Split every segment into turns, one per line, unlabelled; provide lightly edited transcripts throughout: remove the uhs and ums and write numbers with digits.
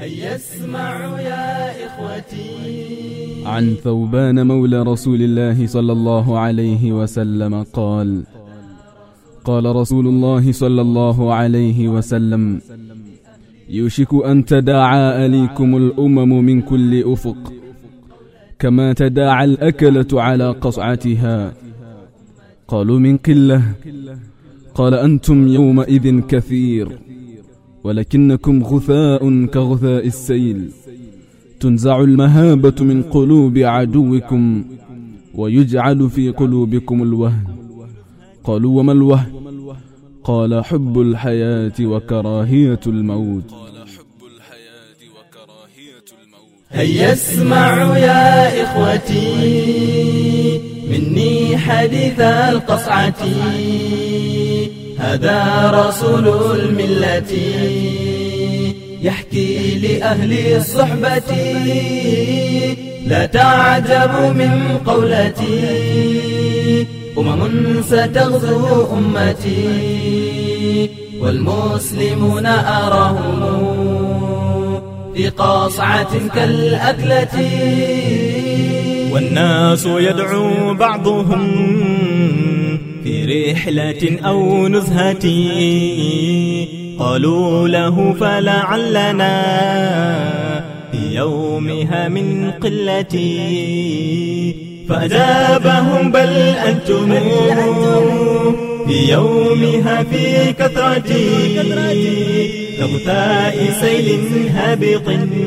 هيا اسمعوا يا إخوتي.
عن ثوبان مولى رسول الله صلى الله عليه وسلم قال: قال رسول الله صلى الله عليه وسلم: يوشك أن تداعى أليكم الأمم من كل أفق، كما تداعى الأكلة على قصعتها. قالوا: من قلة؟ قال: أنتم يومئذ كثير، ولكنكم غثاء كغثاء السيل، تنزع المهابة من قلوب عدوكم ويجعل في قلوبكم الوهن. قالوا: وما الوهن؟ قال: حب الحياة وكراهية الموت.
هيا اسمعوا يا إخوتي مني حديث القصعة، هذا رسول الملة يحكي لأهل الصحبة. لا تعجبوا من قولتي، أمم ستغزو أمتي، والمسلمون أراهم في قصعة كالأكلة.
والناس يدعو بعضهم في رحلة أو نزهة، قالوا له: فلعلنا في يومها من قلة. فأجابهم: بل أنتم في يومها في كثرة، كغثاء سيل هابط،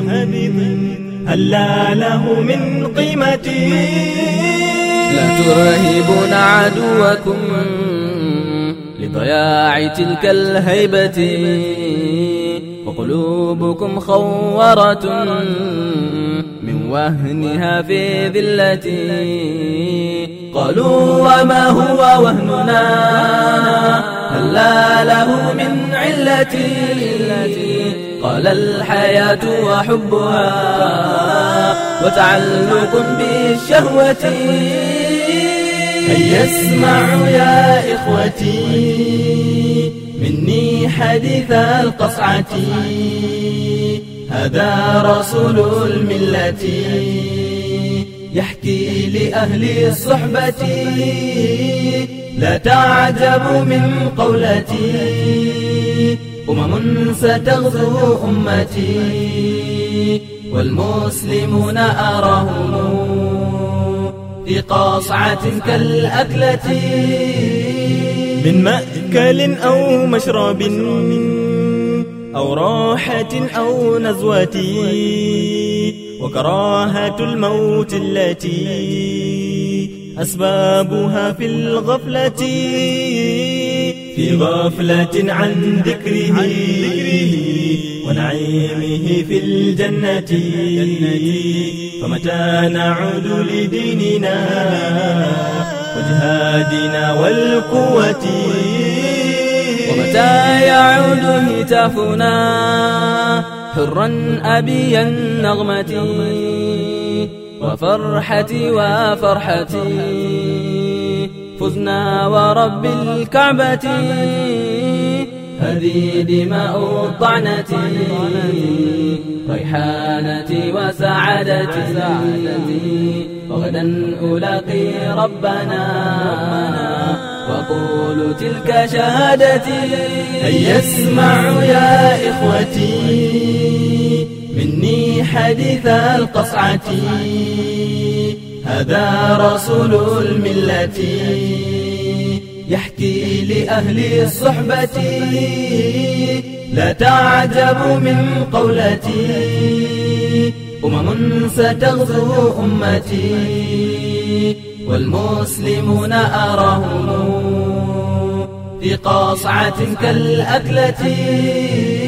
هلا له من قيمة.
لا ترهبون عدوكم لضياع تلك الهيبة، وقلوبكم خورة من وهنها في ذلة. قالوا: وما هو وهننا؟ هلا له من علة. قال: الحياة وحبها وتعلق بالشهوة.
هيا اسمعوا يا إخوتي مني حديث القصعة، هذا رسول الملة يحكي لأهل الصحبة. لا تعجبوا من قولتي، أمم ستغزو أمتي، والمسلمون أراهم في قصعة كالأكلة.
من مأكل أو مشرب أو راحة أو نزوة، وكراهة الموت التي أسبابها في الغفلة، في غفلة عن ذكره ونعيمه في الجنة. فمتى نعود لديننا وجهادنا والقوة،
ومتى يعود هتافنا حرا أبي النغمة، وفرحتي وفرحتي فزنا ورب الكعبة. هذه دماء الطعنة، ريحانتي وسعادتي، وغدا ألاقي ربنا وقول تلك شهادتي.
هيا اسمعوا يا إخوتي مني حديث القصعة، هذا رسول الملة يحكي لأهل الصحبة. لا تعجبوا من قولتي، أمم ستغزو أمتي، والمسلمون أراهم في قصعة كالأكلة.